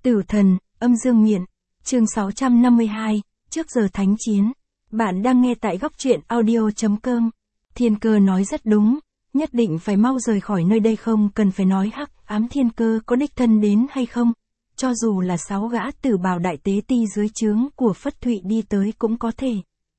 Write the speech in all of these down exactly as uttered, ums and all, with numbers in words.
Tử thần, âm dương miện, chương sáu trăm năm mươi hai, trước giờ thánh chiến. Bạn đang nghe tại góc truyện audio.com. Thiên Cơ nói rất đúng, nhất định phải mau rời khỏi nơi đây, không cần phải nói hắc ám thiên cơ có đích thân đến hay không. Cho dù là sáu gã tử bào đại tế ti dưới trướng của Phất Thụy đi tới cũng có thể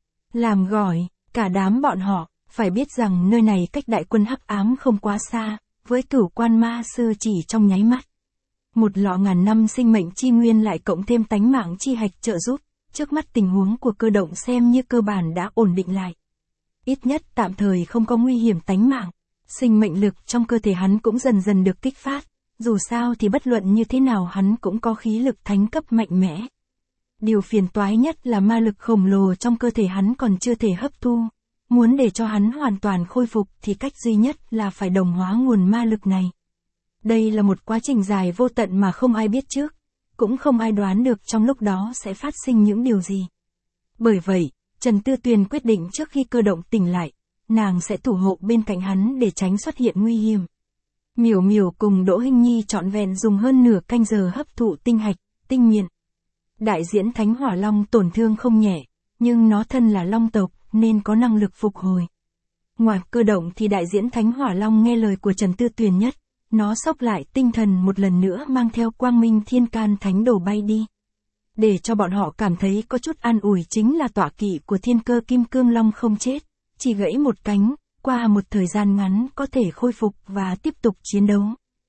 làm gọi, cả đám bọn họ, phải biết rằng nơi này cách đại quân hắc ám không quá xa, với Cửu Quan Ma Sư chỉ trong nháy mắt. Một lọ ngàn năm sinh mệnh chi nguyên lại cộng thêm tánh mạng chi hạch trợ giúp, trước mắt tình huống của Cơ Động xem như cơ bản đã ổn định lại. Ít nhất tạm thời không có nguy hiểm tánh mạng, sinh mệnh lực trong cơ thể hắn cũng dần dần được kích phát, dù sao thì bất luận như thế nào hắn cũng có khí lực thánh cấp mạnh mẽ. Điều phiền toái nhất là ma lực khổng lồ trong cơ thể hắn còn chưa thể hấp thu, muốn để cho hắn hoàn toàn khôi phục thì cách duy nhất là phải đồng hóa nguồn ma lực này. Đây là một quá trình dài vô tận mà không ai biết trước, cũng không ai đoán được trong lúc đó sẽ phát sinh những điều gì. Bởi vậy, Trần Tư Tuyền quyết định trước khi Cơ Động tỉnh lại, nàng sẽ thủ hộ bên cạnh hắn để tránh xuất hiện nguy hiểm. Miểu Miểu cùng Đỗ Hinh Nhi trọn vẹn dùng hơn nửa canh giờ hấp thụ tinh hạch, tinh miện. Đại diễn Thánh Hỏa Long tổn thương không nhẹ, nhưng nó thân là Long tộc nên có năng lực phục hồi. Ngoài Cơ Động thì Đại diễn Thánh Hỏa Long nghe lời của Trần Tư Tuyền nhất. Nó xốc lại tinh thần một lần nữa mang theo Quang Minh Thiên Can Thánh Đồ bay đi. Để cho bọn họ cảm thấy có chút an ủi chính là tọa kỵ của Thiên Cơ Kim Cương Long không chết, chỉ gãy một cánh, qua một thời gian ngắn có thể khôi phục và tiếp tục chiến đấu.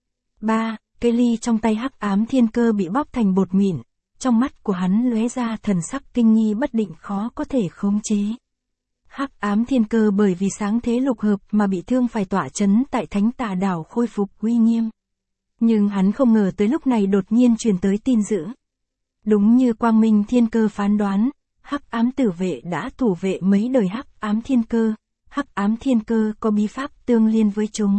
ba. Cây ly trong tay hắc ám thiên cơ bị bóp thành bột mịn, trong mắt của hắn lóe ra thần sắc kinh nghi bất định khó có thể khống chế. Hắc ám thiên cơ bởi vì sáng thế lục hợp mà bị thương phải tọa chấn tại Thánh Tà Đảo khôi phục uy nghiêm. Nhưng hắn không ngờ tới lúc này đột nhiên truyền tới tin dữ. Đúng như Quang Minh Thiên Cơ phán đoán, hắc ám tử vệ đã thủ vệ mấy đời hắc ám thiên cơ, hắc ám thiên cơ có bí pháp tương liên với chúng.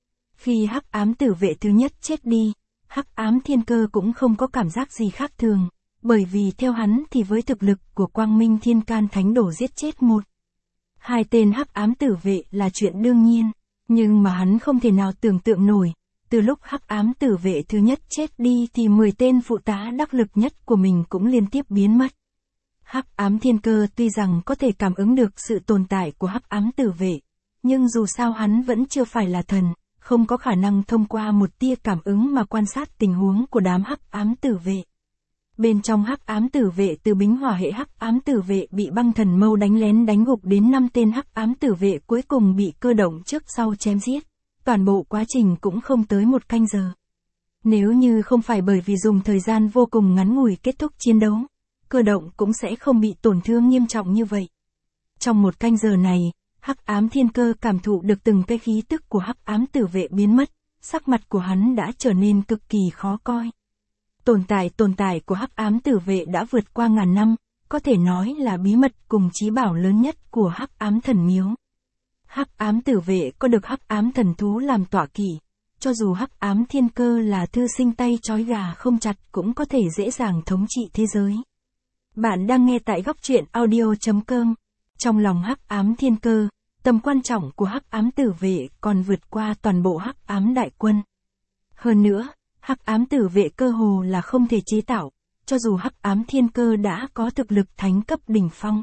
Khi hắc ám tử vệ thứ nhất chết đi, hắc ám thiên cơ cũng không có cảm giác gì khác thường, bởi vì theo hắn thì với thực lực của Quang Minh Thiên Can Thánh Đồ giết chết một hai tên hắc ám tử vệ là chuyện đương nhiên, nhưng mà hắn không thể nào tưởng tượng nổi, từ lúc hắc ám tử vệ thứ nhất chết đi thì mười tên phụ tá đắc lực nhất của mình cũng liên tiếp biến mất. Hắc ám thiên cơ tuy rằng có thể cảm ứng được sự tồn tại của hắc ám tử vệ, nhưng dù sao hắn vẫn chưa phải là thần, không có khả năng thông qua một tia cảm ứng mà quan sát tình huống của đám hắc ám tử vệ. Bên trong hắc ám tử vệ từ bính hỏa hệ hắc ám tử vệ bị băng thần mâu đánh lén đánh gục đến năm tên hắc ám tử vệ cuối cùng bị Cơ Động trước sau chém giết. Toàn bộ quá trình cũng không tới một canh giờ. Nếu như không phải bởi vì dùng thời gian vô cùng ngắn ngủi kết thúc chiến đấu, Cơ Động cũng sẽ không bị tổn thương nghiêm trọng như vậy. Trong một canh giờ này, hắc ám thiên cơ cảm thụ được từng cái khí tức của hắc ám tử vệ biến mất, sắc mặt của hắn đã trở nên cực kỳ khó coi. Tồn tại tồn tại của hắc ám tử vệ đã vượt qua ngàn năm, có thể nói là bí mật cùng chí bảo lớn nhất của hắc ám thần miếu. Hắc ám tử vệ có được hắc ám thần thú làm tọa kỵ, cho dù hắc ám thiên cơ là thư sinh tay trói gà không chặt cũng có thể dễ dàng thống trị thế giới. Bạn đang nghe tại góc truyện audio.com. Trong lòng hắc ám thiên cơ, tầm quan trọng của hắc ám tử vệ còn vượt qua toàn bộ hắc ám đại quân. Hơn nữa, hắc ám tử vệ cơ hồ là không thể chế tạo, cho dù hắc ám thiên cơ đã có thực lực thánh cấp đỉnh phong.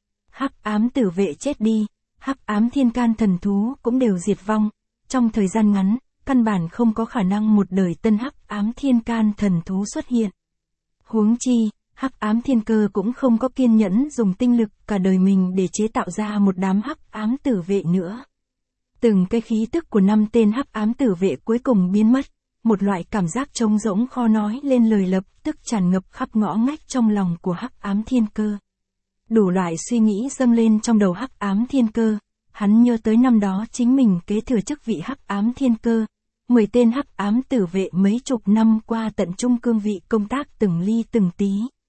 Hắc ám tử vệ chết đi, hắc ám thiên can thần thú cũng đều diệt vong, trong thời gian ngắn, căn bản không có khả năng một đời tân hắc ám thiên can thần thú xuất hiện. Huống chi, hắc ám thiên cơ cũng không có kiên nhẫn dùng tinh lực cả đời mình để chế tạo ra một đám hắc ám tử vệ nữa. Từng cái khí tức của năm tên hắc ám tử vệ cuối cùng biến mất, một loại cảm giác trống rỗng khó nói lên lời lập tức tràn ngập khắp ngõ ngách trong lòng của hắc ám thiên cơ. Đủ loại suy nghĩ dâng lên trong đầu hắc ám thiên cơ, hắn nhớ tới năm đó chính mình kế thừa chức vị hắc ám thiên cơ, mười tên hắc ám tử vệ mấy chục năm qua tận trung cương vị công tác từng ly từng tí.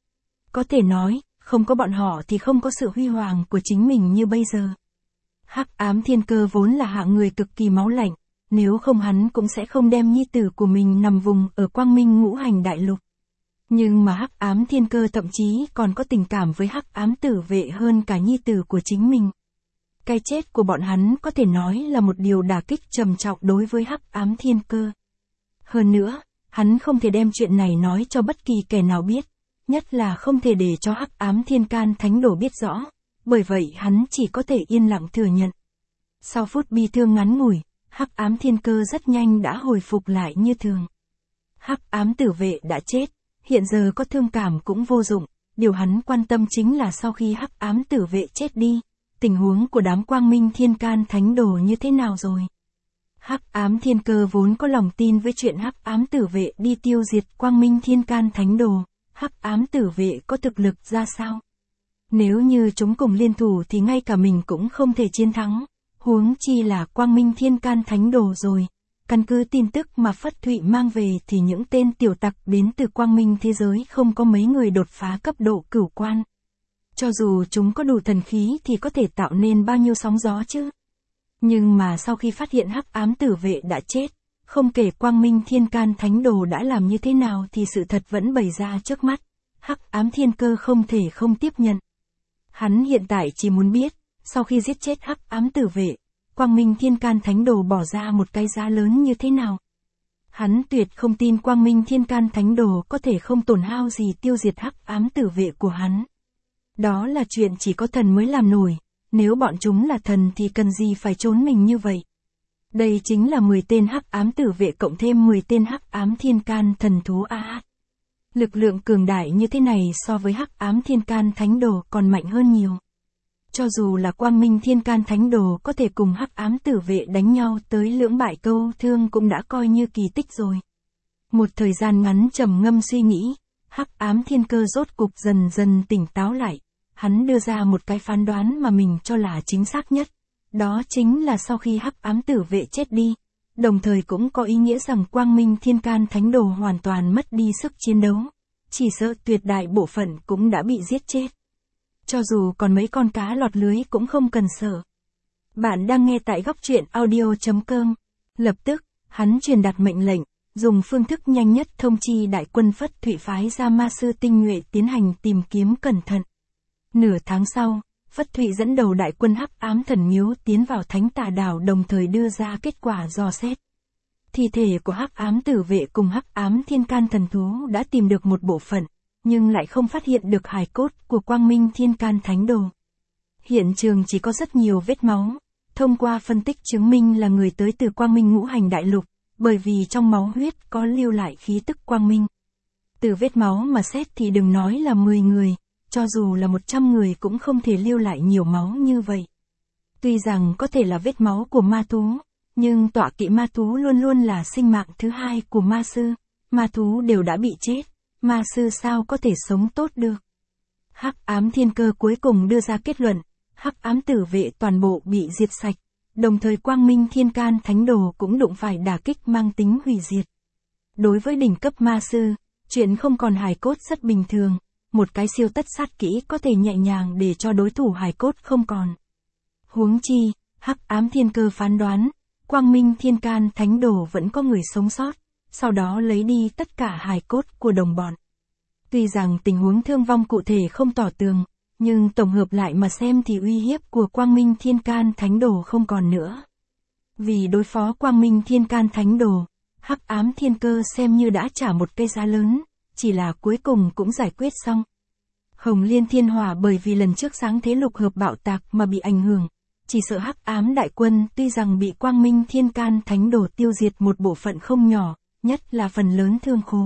Có thể nói, không có bọn họ thì không có sự huy hoàng của chính mình như bây giờ. Hắc ám thiên cơ vốn là hạng người cực kỳ máu lạnh, nếu không hắn cũng sẽ không đem nhi tử của mình nằm vùng ở Quang Minh Ngũ Hành Đại Lục. Nhưng mà hắc ám thiên cơ thậm chí còn có tình cảm với hắc ám tử vệ hơn cả nhi tử của chính mình. Cái chết của bọn hắn có thể nói là một điều đả kích trầm trọng đối với hắc ám thiên cơ. Hơn nữa, Hắn không thể đem chuyện này nói cho bất kỳ kẻ nào biết, nhất là không thể để cho Hắc Ám Thiên Can Thánh Đồ biết rõ, bởi vậy hắn chỉ có thể yên lặng thừa nhận. Sau phút bi thương ngắn ngủi, Hắc Ám Thiên Cơ rất nhanh đã hồi phục lại như thường. Hắc Ám Tử Vệ đã chết, hiện giờ có thương cảm cũng vô dụng, điều hắn quan tâm chính là sau khi Hắc Ám Tử Vệ chết đi, tình huống của đám Quang Minh Thiên Can Thánh Đồ như thế nào rồi. Hắc Ám Thiên Cơ vốn có lòng tin với chuyện Hắc Ám Tử Vệ đi tiêu diệt Quang Minh Thiên Can Thánh Đồ, Hắc Ám Tử Vệ có thực lực ra sao? Nếu như chúng cùng liên thủ thì ngay cả mình cũng không thể chiến thắng, huống chi là Quang Minh Thiên Can Thánh Đồ rồi. Căn cứ tin tức mà Phất Thụy mang về thì những tên tiểu tặc đến từ Quang Minh thế giới không có mấy người đột phá cấp độ cửu quan. Cho dù chúng có đủ thần khí thì có thể tạo nên bao nhiêu sóng gió chứ. Nhưng mà sau khi phát hiện Hắc Ám Tử Vệ đã chết, không kể Quang Minh Thiên Can Thánh Đồ đã làm như thế nào thì sự thật vẫn bày ra trước mắt. Hắc Ám Thiên Cơ không thể không tiếp nhận. Hắn hiện tại chỉ muốn biết, sau khi giết chết Hắc Ám Tử Vệ, Quang Minh Thiên Can Thánh Đồ bỏ ra một cái giá lớn như thế nào. Hắn tuyệt không tin Quang Minh Thiên Can Thánh Đồ có thể không tổn hao gì tiêu diệt Hắc Ám Tử Vệ của hắn. Đó là chuyện chỉ có thần mới làm nổi, nếu bọn chúng là thần thì cần gì phải trốn mình như vậy. Đây chính là mười tên Hắc Ám Tử Vệ cộng thêm mười tên Hắc Ám Thiên Can thần thú a a. Lực lượng cường đại như thế này so với Hắc Ám Thiên Can Thánh Đồ còn mạnh hơn nhiều. Cho dù là Quang Minh Thiên Can Thánh Đồ có thể cùng Hắc Ám Tử Vệ đánh nhau tới lưỡng bại câu thương cũng đã coi như kỳ tích rồi. Một thời gian ngắn trầm ngâm suy nghĩ, Hắc Ám Thiên Cơ rốt cục dần dần tỉnh táo lại. Hắn đưa ra một cái phán đoán mà mình cho là chính xác nhất. Đó chính là sau khi Hắc Ám Tử Vệ chết đi, đồng thời cũng có ý nghĩa rằng Quang Minh Thiên Can Thánh Đồ hoàn toàn mất đi sức chiến đấu. Chỉ sợ tuyệt đại bộ phận cũng đã bị giết chết. Cho dù còn mấy con cá lọt lưới cũng không cần sợ. Bạn đang nghe tại góc truyện audio chấm com. Lập tức, hắn truyền đạt mệnh lệnh, dùng phương thức nhanh nhất thông chi đại quân Phất Thụy phái ra ma sư tinh nhuệ tiến hành tìm kiếm cẩn thận. Nửa tháng sau, Phất Thụy dẫn đầu đại quân Hắc Ám Thần Miếu tiến vào Thánh Tà Đảo đồng thời đưa ra kết quả dò xét. Thi thể của Hắc Ám Tử Vệ cùng Hắc Ám Thiên Can thần thú đã tìm được một bộ phận, nhưng lại không phát hiện được hài cốt của Quang Minh Thiên Can Thánh Đồ. Hiện trường chỉ có rất nhiều vết máu, thông qua phân tích chứng minh là người tới từ Quang Minh Ngũ Hành Đại Lục, bởi vì trong máu huyết có lưu lại khí tức Quang Minh. Từ vết máu mà xét thì đừng nói là mười người, cho dù là một trăm người cũng không thể lưu lại nhiều máu như vậy. Tuy rằng có thể là vết máu của ma thú, nhưng tọa kỵ ma thú luôn luôn là sinh mạng thứ hai của ma sư, ma thú đều đã bị chết, ma sư sao có thể sống tốt được. Hắc Ám Thiên Cơ cuối cùng đưa ra kết luận, Hắc Ám Tử Vệ toàn bộ bị diệt sạch, đồng thời Quang Minh Thiên Can Thánh Đồ cũng đụng phải đả kích mang tính hủy diệt. Đối với đỉnh cấp ma sư, chuyện không còn hài cốt rất bình thường, một cái siêu tất sát kỹ có thể nhẹ nhàng để cho đối thủ hài cốt không còn. Huống chi, Hắc Ám Thiên Cơ phán đoán, Quang Minh Thiên Can Thánh Đồ vẫn có người sống sót, sau đó lấy đi tất cả hài cốt của đồng bọn. Tuy rằng tình huống thương vong cụ thể không tỏ tường, nhưng tổng hợp lại mà xem thì uy hiếp của Quang Minh Thiên Can Thánh Đồ không còn nữa. Vì đối phó Quang Minh Thiên Can Thánh Đồ, Hắc Ám Thiên Cơ xem như đã trả một cái giá lớn, chỉ là cuối cùng cũng giải quyết xong. Hồng Liên Thiên Hỏa bởi vì lần trước sáng thế lục hợp bạo tạc mà bị ảnh hưởng, chỉ sợ Hắc Ám Đại Quân tuy rằng bị Quang Minh Thiên Can Thánh Đồ tiêu diệt một bộ phận không nhỏ, nhất là phần lớn thương khố,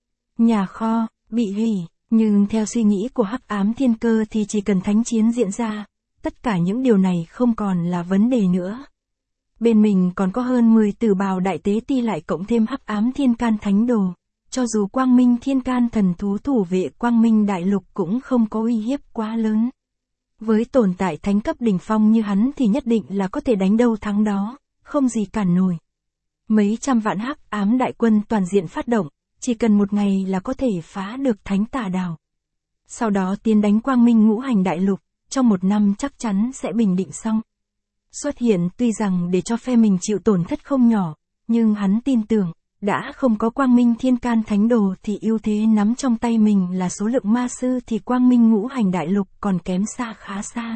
nhà kho, bị hủy, nhưng theo suy nghĩ của Hắc Ám Thiên Cơ thì chỉ cần thánh chiến diễn ra, tất cả những điều này không còn là vấn đề nữa. Bên mình còn có hơn mười tử bào đại tế ti lại cộng thêm Hắc Ám Thiên Can Thánh Đồ, cho dù Quang Minh Thiên Can thần thú thủ vệ Quang Minh Đại Lục cũng không có uy hiếp quá lớn. Với tồn tại thánh cấp đỉnh phong như hắn thì nhất định là có thể đánh đâu thắng đó, không gì cản nổi. Mấy trăm vạn Hắc Ám Đại Quân toàn diện phát động, chỉ cần một ngày là có thể phá được Thánh Tà Đảo. Sau đó tiến đánh Quang Minh Ngũ Hành Đại Lục, trong một năm chắc chắn sẽ bình định xong. Xuất hiện tuy rằng để cho phe mình chịu tổn thất không nhỏ, nhưng hắn tin tưởng, đã không có Quang Minh Thiên Can Thánh Đồ thì ưu thế nắm trong tay mình là số lượng ma sư thì Quang Minh Ngũ Hành Đại Lục còn kém xa khá xa.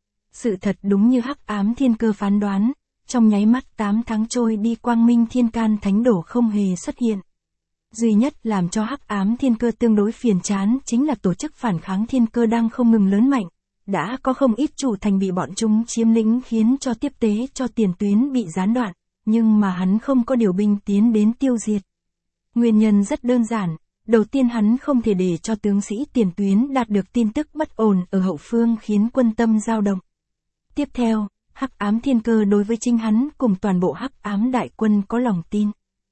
Sự thật đúng như Hắc Ám Thiên Cơ phán đoán, trong nháy mắt tám tháng trôi đi Quang Minh Thiên Can Thánh Đồ không hề xuất hiện. Duy nhất làm cho Hắc Ám Thiên Cơ tương đối phiền chán chính là tổ chức phản kháng thiên cơ đang không ngừng lớn mạnh. Đã có không ít chủ thành bị bọn chúng chiếm lĩnh khiến cho tiếp tế cho tiền tuyến bị gián đoạn, nhưng mà hắn không có điều binh tiến đến tiêu diệt. Nguyên nhân rất đơn giản, đầu tiên hắn không thể để cho tướng sĩ tiền tuyến đạt được tin tức bất ổn ở hậu phương khiến quân tâm dao động. Tiếp theo, Hắc Ám Thiên Cơ đối với chính hắn cùng toàn bộ Hắc Ám đại quân có lòng tin.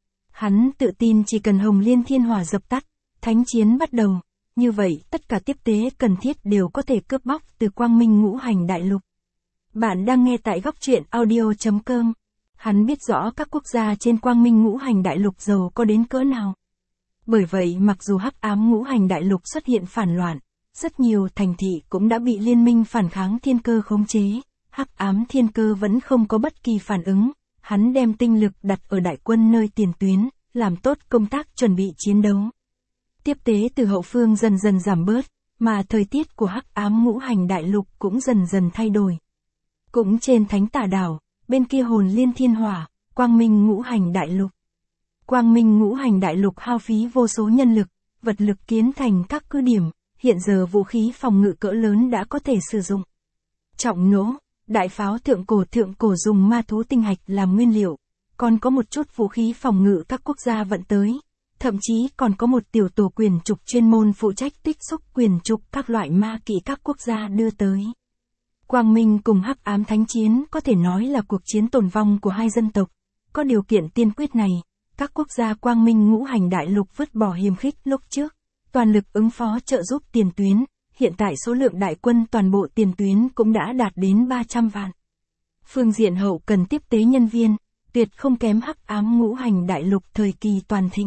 Hắn tự tin chỉ cần Hồng Liên Thiên Hỏa dập tắt, thánh chiến bắt đầu, như vậy tất cả tiếp tế cần thiết đều có thể cướp bóc từ Quang Minh Ngũ Hành Đại Lục. Bạn đang nghe tại góc truyện audio chấm com. Hắn biết rõ các quốc gia trên Quang Minh Ngũ Hành Đại Lục giàu có đến cỡ nào. Bởi vậy mặc dù Hắc Ám Ngũ Hành Đại Lục xuất hiện phản loạn, rất nhiều thành thị cũng đã bị liên minh phản kháng thiên cơ khống chế, Hắc Ám Thiên Cơ vẫn không có bất kỳ phản ứng, hắn đem tinh lực đặt ở đại quân nơi tiền tuyến, làm tốt công tác chuẩn bị chiến đấu. Tiếp tế từ hậu phương dần dần giảm bớt, mà thời tiết của Hắc Ám Ngũ Hành Đại Lục cũng dần dần thay đổi. Cũng trên Thánh Tà Đảo, bên kia Hồn Liên Thiên Hỏa, Quang Minh Ngũ Hành Đại Lục. Quang Minh Ngũ Hành Đại Lục hao phí vô số nhân lực, vật lực kiến thành các cứ điểm, hiện giờ vũ khí phòng ngự cỡ lớn đã có thể sử dụng. Trọng nỗ, đại pháo thượng cổ thượng cổ dùng ma thú tinh hạch làm nguyên liệu, còn có một chút vũ khí phòng ngự các quốc gia vận tới, thậm chí còn có một tiểu tổ quyền trục chuyên môn phụ trách tích xúc quyền trục các loại ma kỵ các quốc gia đưa tới. Quang Minh cùng Hắc Ám Thánh Chiến có thể nói là cuộc chiến tồn vong của hai dân tộc, có điều kiện tiên quyết này, các quốc gia Quang Minh Ngũ Hành Đại Lục vứt bỏ hiềm khích lúc trước, toàn lực ứng phó trợ giúp tiền tuyến. Hiện tại số lượng đại quân toàn bộ tiền tuyến cũng đã đạt đến ba trăm vạn. Phương diện hậu cần tiếp tế nhân viên, tuyệt không kém Hắc Ám Ngũ Hành Đại Lục thời kỳ toàn thịnh.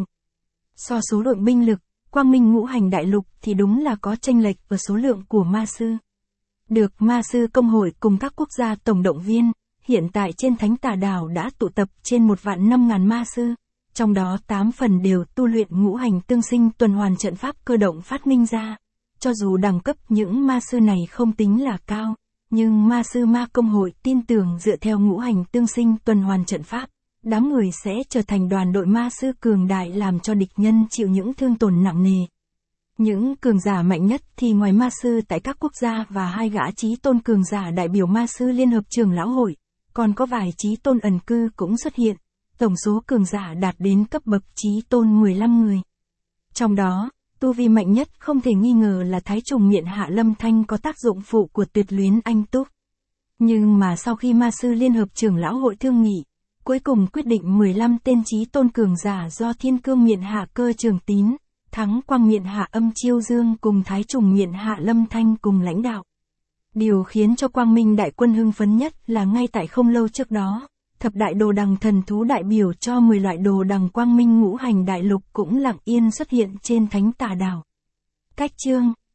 So số lượng binh lực, Quang Minh Ngũ Hành Đại Lục thì đúng là có chênh lệch ở số lượng của ma sư. Được ma sư công hội cùng các quốc gia tổng động viên, hiện tại trên Thánh Tà Đảo đã tụ tập trên một vạn năm ngàn ma sư, trong đó tám phần đều tu luyện ngũ hành tương sinh tuần hoàn trận pháp cơ động phát minh ra. Cho dù đẳng cấp những ma sư này không tính là cao, nhưng ma sư ma công hội tin tưởng dựa theo ngũ hành tương sinh tuần hoàn trận pháp, đám người sẽ trở thành đoàn đội ma sư cường đại làm cho địch nhân chịu những thương tổn nặng nề. Những cường giả mạnh nhất thì ngoài ma sư tại các quốc gia và hai gã chí tôn cường giả đại biểu ma sư Liên hợp Trưởng lão hội, còn có vài chí tôn ẩn cư cũng xuất hiện, tổng số cường giả đạt đến cấp bậc chí tôn mười lăm người. Trong đó, tu vi mạnh nhất không thể nghi ngờ là Thái Trùng Miện Hạ Lâm Thanh có tác dụng phụ của Tuyệt Luyến Anh Túc. Nhưng mà sau khi ma sư Liên hợp Trưởng lão hội thương nghị, cuối cùng quyết định mười lăm tên chí tôn cường giả do Thiên Cương Miện Hạ Cơ Trường Tín, Thắng Quang Miện Hạ Âm Chiêu Dương cùng Thái Trùng Miện Hạ Lâm Thanh cùng lãnh đạo. Điều khiến cho Quang Minh đại quân hưng phấn nhất là ngay tại không lâu trước đó, thập đại đồ đằng thần thú đại biểu cho mười loại đồ đằng Quang Minh Ngũ Hành Đại Lục cũng lặng yên xuất hiện trên Thánh Tà Đảo. Cách chương